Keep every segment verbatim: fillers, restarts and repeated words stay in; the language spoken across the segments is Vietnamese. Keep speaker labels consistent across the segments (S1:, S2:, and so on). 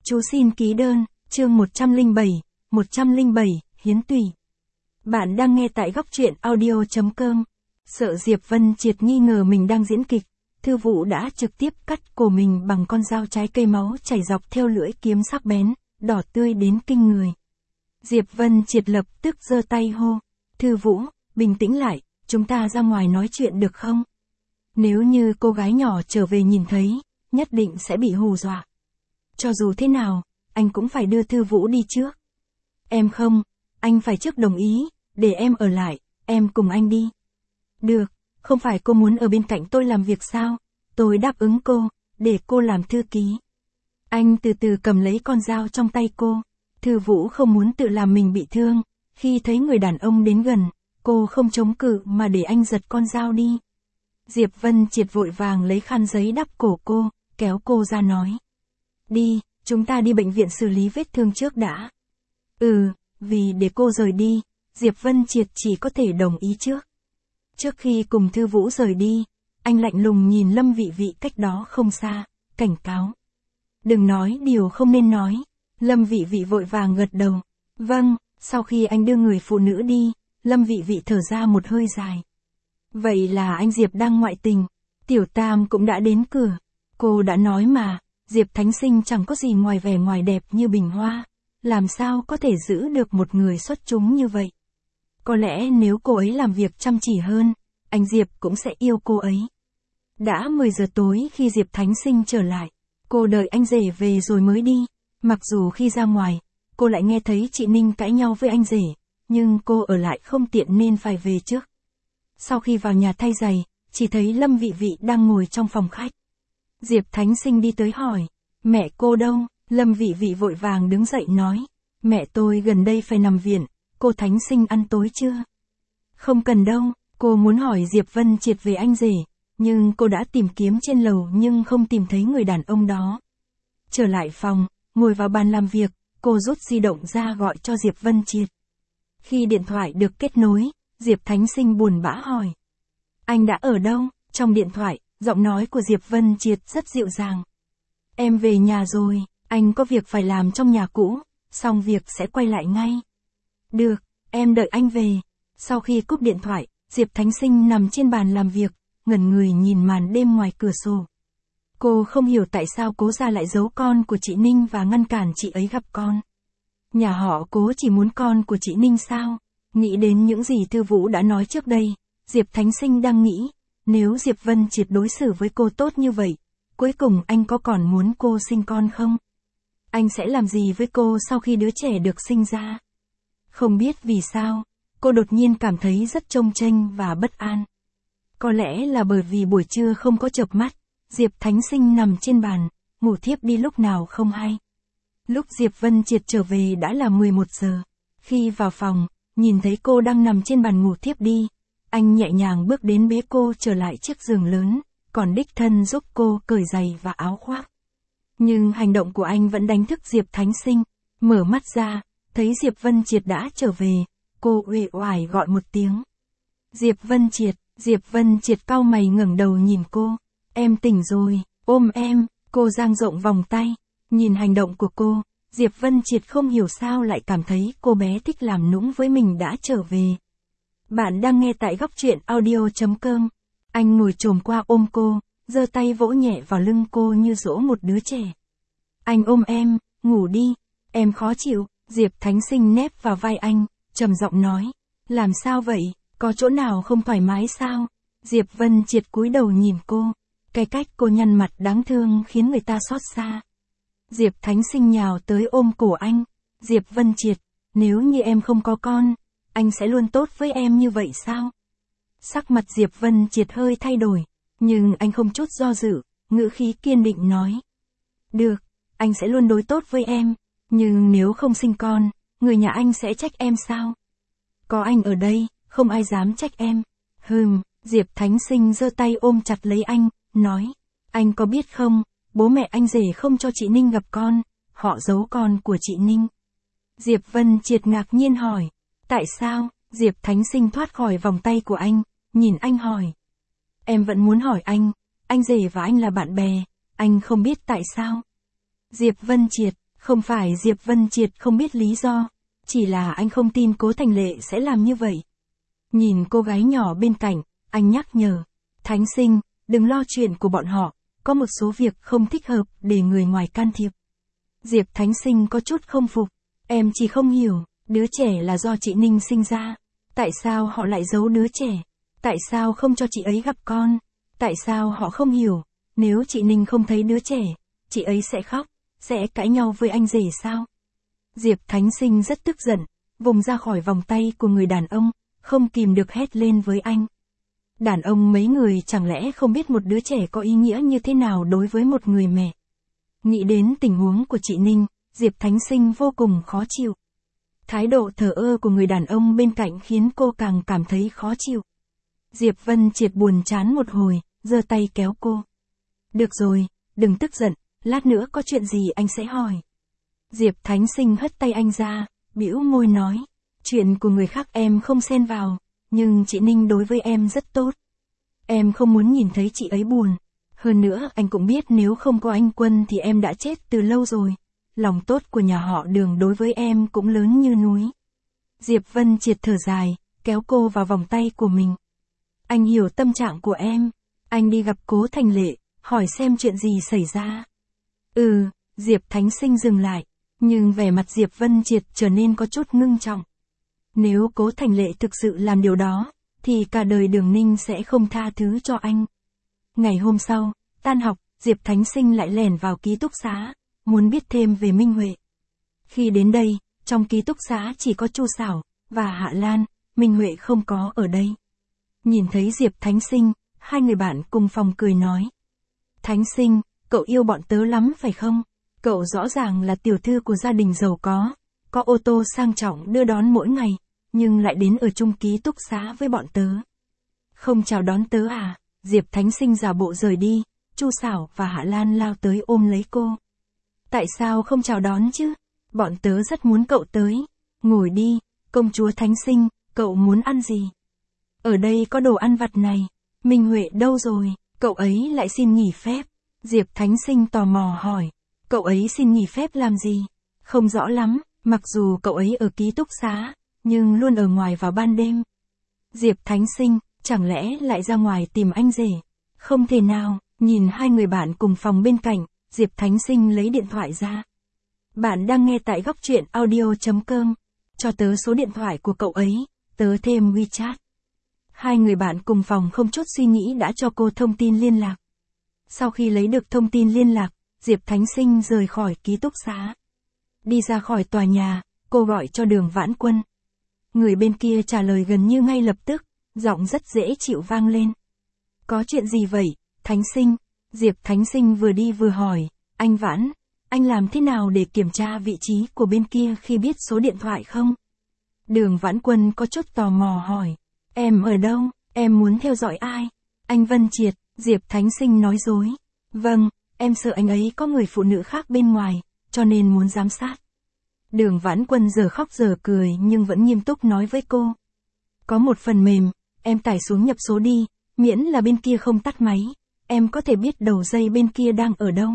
S1: Chú xin ký đơn, chương một trăm lẻ bảy, một trăm lẻ bảy, hiến tùy. Bạn đang nghe tại góc truyện audio chấm com. Sợ Diệp Vân Triệt nghi ngờ mình đang diễn kịch, Thư Vũ đã trực tiếp cắt cổ mình bằng con dao trái cây, máu chảy dọc theo lưỡi kiếm sắc bén, đỏ tươi đến kinh người. Diệp Vân Triệt lập tức giơ tay hô, Thư Vũ, bình tĩnh lại, chúng ta ra ngoài nói chuyện được không? Nếu như cô gái nhỏ trở về nhìn thấy, nhất định sẽ bị hù dọa. Cho dù thế nào, anh cũng phải đưa Thư Vũ đi trước. Em không, anh phải trước đồng ý, để em ở lại, em cùng anh đi. Được, không phải cô muốn ở bên cạnh tôi làm việc sao? Tôi đáp ứng cô, để cô làm thư ký. Anh từ từ cầm lấy con dao trong tay cô. Thư Vũ không muốn tự làm mình bị thương. Khi thấy người đàn ông đến gần, cô không chống cự mà để anh giật con dao đi. Diệp Vân Triệt vội vàng lấy khăn giấy đắp cổ cô, kéo cô ra nói. Đi, chúng ta đi bệnh viện xử lý vết thương trước đã. Ừ, vì để cô rời đi, Diệp Vân Triệt chỉ có thể đồng ý trước. Trước khi cùng Thư Vũ rời đi, anh lạnh lùng nhìn Lâm Vị Vị cách đó không xa, cảnh cáo. Đừng nói điều không nên nói. Lâm Vị Vị vội vàng gật đầu. Vâng, sau khi anh đưa người phụ nữ đi, Lâm Vị Vị thở ra một hơi dài. Vậy là anh Diệp đang ngoại tình. Tiểu Tam cũng đã đến cửa. Cô đã nói mà, Diệp Thánh Sinh chẳng có gì ngoài vẻ ngoài đẹp như bình hoa. Làm sao có thể giữ được một người xuất chúng như vậy? Có lẽ nếu cô ấy làm việc chăm chỉ hơn, anh Diệp cũng sẽ yêu cô ấy. Đã mười giờ tối khi Diệp Thánh Sinh trở lại, cô đợi anh rể về rồi mới đi. Mặc dù khi ra ngoài, cô lại nghe thấy chị Ninh cãi nhau với anh rể, nhưng cô ở lại không tiện nên phải về trước. Sau khi vào nhà thay giày, chỉ thấy Lâm Vị Vị đang ngồi trong phòng khách. Diệp Thánh Sinh đi tới hỏi, mẹ cô đâu? Lâm Vị Vị vội vàng đứng dậy nói, mẹ tôi gần đây phải nằm viện, cô Thánh Sinh ăn tối chưa? Không cần đâu, cô muốn hỏi Diệp Vân Triệt về anh rể, nhưng cô đã tìm kiếm trên lầu nhưng không tìm thấy người đàn ông đó. Trở lại phòng, ngồi vào bàn làm việc, cô rút di động ra gọi cho Diệp Vân Triệt. Khi điện thoại được kết nối, Diệp Thánh Sinh buồn bã hỏi. Anh đã ở đâu? Trong điện thoại, giọng nói của Diệp Vân Triệt rất dịu dàng. Em về nhà rồi, anh có việc phải làm trong nhà cũ, xong việc sẽ quay lại ngay. Được, em đợi anh về. Sau khi cúp điện thoại, Diệp Thánh Sinh nằm trên bàn làm việc, ngẩn người nhìn màn đêm ngoài cửa sổ. Cô không hiểu tại sao Cố gia lại giấu con của chị Ninh và ngăn cản chị ấy gặp con. Nhà họ Cố chỉ muốn con của chị Ninh sao? Nghĩ đến những gì Thư Vũ đã nói trước đây, Diệp Thánh Sinh đang nghĩ, nếu Diệp Vân Triệt đối xử với cô tốt như vậy, cuối cùng anh có còn muốn cô sinh con không? Anh sẽ làm gì với cô sau khi đứa trẻ được sinh ra? Không biết vì sao, cô đột nhiên cảm thấy rất chông chênh và bất an. Có lẽ là bởi vì buổi trưa không có chợp mắt, Diệp Thánh Sinh nằm trên bàn, ngủ thiếp đi lúc nào không hay. Lúc Diệp Vân Triệt trở về đã là mười một giờ. Khi vào phòng, nhìn thấy cô đang nằm trên bàn ngủ thiếp đi, anh nhẹ nhàng bước đến bế cô trở lại chiếc giường lớn, còn đích thân giúp cô cởi giày và áo khoác. Nhưng hành động của anh vẫn đánh thức Diệp Thánh Sinh. Mở mắt ra, thấy Diệp Vân Triệt đã trở về, cô uể oải gọi một tiếng. Diệp Vân Triệt, Diệp Vân Triệt cau mày ngẩng đầu nhìn cô. Em tỉnh rồi, ôm em. Cô dang rộng vòng tay. Nhìn hành động của cô, Diệp Vân Triệt không hiểu sao lại cảm thấy cô bé thích làm nũng với mình đã trở về. Bạn đang nghe tại góc truyện audio chấm com. Anh ngồi chồm qua ôm cô, giơ tay vỗ nhẹ vào lưng cô như dỗ một đứa trẻ. Anh ôm em, ngủ đi, em khó chịu. Diệp Thánh Sinh nép vào vai anh, trầm giọng nói. Làm sao vậy, có chỗ nào không thoải mái sao? Diệp Vân Triệt cúi đầu nhìn cô. Cái cách cô nhăn mặt đáng thương khiến người ta xót xa. Diệp Thánh Sinh nhào tới ôm cổ anh. Diệp Vân Triệt, nếu như em không có con, anh sẽ luôn tốt với em như vậy sao? Sắc mặt Diệp Vân Triệt hơi thay đổi, nhưng anh không chút do dự, ngữ khí kiên định nói. Được, anh sẽ luôn đối tốt với em, nhưng nếu không sinh con, người nhà anh sẽ trách em sao? Có anh ở đây, không ai dám trách em. Hừm, Diệp Thánh Sinh giơ tay ôm chặt lấy anh, nói. Anh có biết không, bố mẹ anh rể không cho chị Ninh gặp con, họ giấu con của chị Ninh. Diệp Vân Triệt ngạc nhiên hỏi. Tại sao? Diệp Thánh Sinh thoát khỏi vòng tay của anh, nhìn anh hỏi. Em vẫn muốn hỏi anh, anh rể và anh là bạn bè, anh không biết tại sao. Diệp Vân Triệt, Không phải Diệp Vân Triệt không biết lý do, chỉ là anh không tin Cố Thành Lệ sẽ làm như vậy. Nhìn cô gái nhỏ bên cạnh, anh nhắc nhở, Thánh Sinh, đừng lo chuyện của bọn họ, có một số việc không thích hợp để người ngoài can thiệp. Diệp Thánh Sinh có chút không phục, em chỉ không hiểu, đứa trẻ là do chị Ninh sinh ra, tại sao họ lại giấu đứa trẻ, tại sao không cho chị ấy gặp con, tại sao họ không hiểu, nếu chị Ninh không thấy đứa trẻ, chị ấy sẽ khóc, sẽ cãi nhau với anh rể sao? Diệp Thánh Sinh rất tức giận, vùng ra khỏi vòng tay của người đàn ông, không kìm được hét lên với anh. Đàn ông mấy người chẳng lẽ không biết một đứa trẻ có ý nghĩa như thế nào đối với một người mẹ. Nghĩ đến tình huống của chị Ninh, Diệp Thánh Sinh vô cùng khó chịu. Thái độ thờ ơ của người đàn ông bên cạnh khiến cô càng cảm thấy khó chịu. Diệp Vân Triệt buồn chán một hồi, giơ tay kéo cô. Được rồi, đừng tức giận, lát nữa có chuyện gì anh sẽ hỏi. Diệp Thánh Sinh hất tay anh ra, bĩu môi nói, chuyện của người khác em không xen vào, nhưng chị Ninh đối với em rất tốt. Em không muốn nhìn thấy chị ấy buồn. Hơn nữa anh cũng biết nếu không có anh Quân thì em đã chết từ lâu rồi. Lòng tốt của nhà họ Đường đối với em cũng lớn như núi. Diệp Vân Triệt thở dài, kéo cô vào vòng tay của mình. Anh hiểu tâm trạng của em. Anh đi gặp Cố Thành Lệ, hỏi xem chuyện gì xảy ra. Ừ, Diệp Thánh Sinh dừng lại, nhưng vẻ mặt Diệp Vân Triệt trở nên có chút ngưng trọng. Nếu Cố Thành Lệ thực sự làm điều đó, thì cả đời Đường Ninh sẽ không tha thứ cho anh. Ngày hôm sau, tan học, Diệp Thánh Sinh lại lẻn vào ký túc xá, muốn biết thêm về Minh Huệ. Khi đến đây, trong ký túc xá chỉ có Chu Sảo và Hạ Lan, Minh Huệ không có ở đây. Nhìn thấy Diệp Thánh Sinh, hai người bạn cùng phòng cười nói. Thánh Sinh, cậu yêu bọn tớ lắm phải không? Cậu rõ ràng là tiểu thư của gia đình giàu có, có ô tô sang trọng đưa đón mỗi ngày, nhưng lại đến ở chung ký túc xá với bọn tớ. Không chào đón tớ à? Diệp Thánh Sinh giả bộ rời đi, Chu Sảo và Hạ Lan lao tới ôm lấy cô. Tại sao không chào đón chứ? Bọn tớ rất muốn cậu tới. Ngồi đi, công chúa Thánh Sinh, cậu muốn ăn gì? Ở đây có đồ ăn vặt này. Minh Huệ đâu rồi? Cậu ấy lại xin nghỉ phép. Diệp Thánh Sinh tò mò hỏi. Cậu ấy xin nghỉ phép làm gì? Không rõ lắm, mặc dù cậu ấy ở ký túc xá, nhưng luôn ở ngoài vào ban đêm. Diệp Thánh Sinh, chẳng lẽ lại ra ngoài tìm anh rể? Không thể nào, nhìn hai người bạn cùng phòng bên cạnh, Diệp Thánh Sinh lấy điện thoại ra. Bạn đang nghe tại góc truyện audio chấm com. Cho tớ số điện thoại của cậu ấy, tớ thêm WeChat. Hai người bạn cùng phòng không chút suy nghĩ đã cho cô thông tin liên lạc. Sau khi lấy được thông tin liên lạc, Diệp Thánh Sinh rời khỏi ký túc xá. Đi ra khỏi tòa nhà, cô gọi cho Đường Vãn Quân. Người bên kia trả lời gần như ngay lập tức, giọng rất dễ chịu vang lên. Có chuyện gì vậy, Thánh Sinh? Diệp Thánh Sinh vừa đi vừa hỏi, anh Vãn, anh làm thế nào để kiểm tra vị trí của bên kia khi biết số điện thoại không? Đường Vãn Quân có chút tò mò hỏi, em ở đâu, em muốn theo dõi ai? Anh Vân Triệt, Diệp Thánh Sinh nói dối. Vâng, em sợ anh ấy có người phụ nữ khác bên ngoài, cho nên muốn giám sát. Đường Vãn Quân giờ khóc giờ cười nhưng vẫn nghiêm túc nói với cô. Có một phần mềm, em tải xuống nhập số đi, miễn là bên kia không tắt máy, em có thể biết đầu dây bên kia đang ở đâu.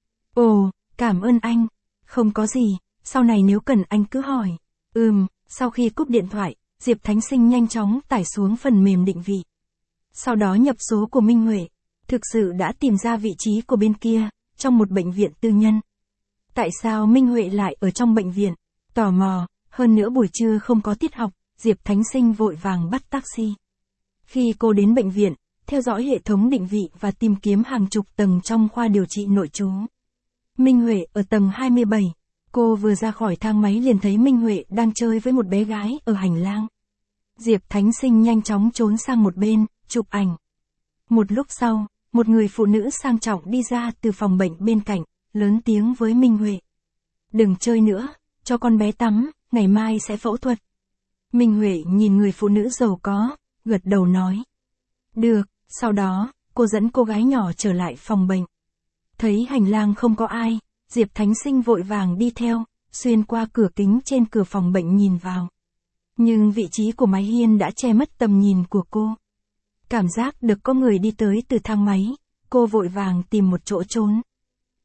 S1: Ồ, cảm ơn anh. Không có gì, sau này nếu cần anh cứ hỏi. Ừm, sau khi cúp điện thoại, Diệp Thánh Sinh nhanh chóng tải xuống phần mềm định vị. Sau đó nhập số của Minh Huệ, thực sự đã tìm ra vị trí của bên kia, trong một bệnh viện tư nhân. Tại sao Minh Huệ lại ở trong bệnh viện? Tò mò, hơn nữa buổi trưa không có tiết học, Diệp Thánh Sinh vội vàng bắt taxi. Khi cô đến bệnh viện, theo dõi hệ thống định vị và tìm kiếm hàng chục tầng trong khoa điều trị nội trú. Minh Huệ ở tầng hai mươi bảy. Cô vừa ra khỏi thang máy liền thấy Minh Huệ đang chơi với một bé gái ở hành lang. Diệp Thánh Sinh nhanh chóng trốn sang một bên, chụp ảnh. Một lúc sau, một người phụ nữ sang trọng đi ra từ phòng bệnh bên cạnh, lớn tiếng với Minh Huệ. Đừng chơi nữa, cho con bé tắm, ngày mai sẽ phẫu thuật. Minh Huệ nhìn người phụ nữ giàu có, gật đầu nói. Được, sau đó, cô dẫn cô gái nhỏ trở lại phòng bệnh. Thấy hành lang không có ai, Diệp Thánh Sinh vội vàng đi theo, xuyên qua cửa kính trên cửa phòng bệnh nhìn vào. Nhưng vị trí của mái hiên đã che mất tầm nhìn của cô. Cảm giác được có người đi tới từ thang máy, cô vội vàng tìm một chỗ trốn.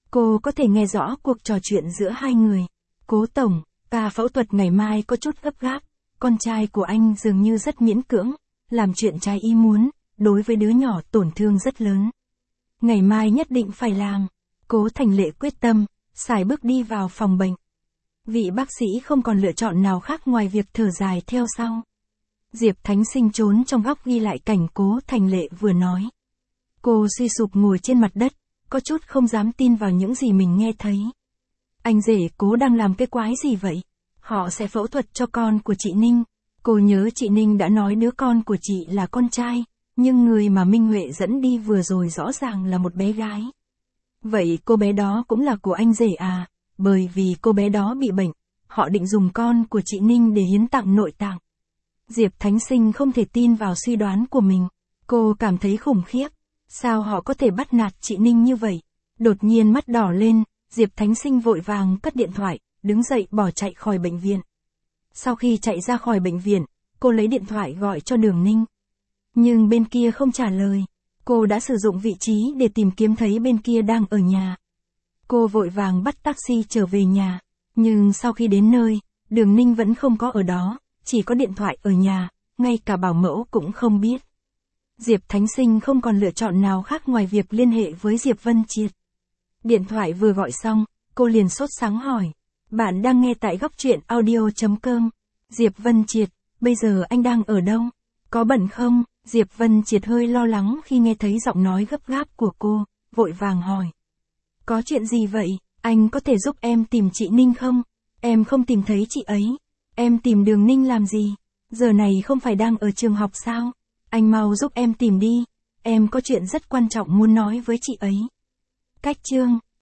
S1: Cô có thể nghe rõ cuộc trò chuyện giữa hai người. Cố tổng, ca phẫu thuật ngày mai có chút gấp gáp. Con trai của anh dường như rất miễn cưỡng, làm chuyện trái ý muốn, đối với đứa nhỏ tổn thương rất lớn. Ngày mai nhất định phải làm. Cố Thành Lệ quyết tâm, sải bước đi vào phòng bệnh. Vị bác sĩ không còn lựa chọn nào khác ngoài việc thở dài theo sau. Diệp Thánh Sinh trốn trong góc ghi lại cảnh Cố Thành Lệ vừa nói. Cô suy sụp ngồi trên mặt đất, có chút không dám tin vào những gì mình nghe thấy. Anh rể Cố đang làm cái quái gì vậy? Họ sẽ phẫu thuật cho con của chị Ninh. Cô nhớ chị Ninh đã nói đứa con của chị là con trai, nhưng người mà Minh Huệ dẫn đi vừa rồi rõ ràng là một bé gái. Vậy cô bé đó cũng là của anh rể à? Bởi vì cô bé đó bị bệnh, họ định dùng con của chị Ninh để hiến tặng nội tạng. Diệp Thánh Sinh không thể tin vào suy đoán của mình. Cô cảm thấy khủng khiếp. Sao họ có thể bắt nạt chị Ninh như vậy? Đột nhiên mắt đỏ lên, Diệp Thánh Sinh vội vàng cất điện thoại, đứng dậy bỏ chạy khỏi bệnh viện. Sau khi chạy ra khỏi bệnh viện, cô lấy điện thoại gọi cho Đường Ninh. Nhưng bên kia không trả lời. Cô đã sử dụng vị trí để tìm kiếm thấy bên kia đang ở nhà. Cô vội vàng bắt taxi trở về nhà. Nhưng sau khi đến nơi, Đường Ninh vẫn không có ở đó, chỉ có điện thoại ở nhà, ngay cả bảo mẫu cũng không biết. Diệp Thánh Sinh không còn lựa chọn nào khác ngoài việc liên hệ với Diệp Vân Triệt. Điện thoại vừa gọi xong, cô liền sốt sắng hỏi. Bạn đang nghe tại góc truyện audio chấm com. Diệp Vân Triệt, bây giờ anh đang ở đâu? Có bận không? Diệp Vân Triệt hơi lo lắng khi nghe thấy giọng nói gấp gáp của cô, vội vàng hỏi. Có chuyện gì vậy? Anh có thể giúp em tìm chị Ninh không? Em không tìm thấy chị ấy. Em tìm Đường Ninh làm gì? Giờ này không phải đang ở trường học sao? Anh mau giúp em tìm đi. Em có chuyện rất quan trọng muốn nói với chị ấy. Cách chương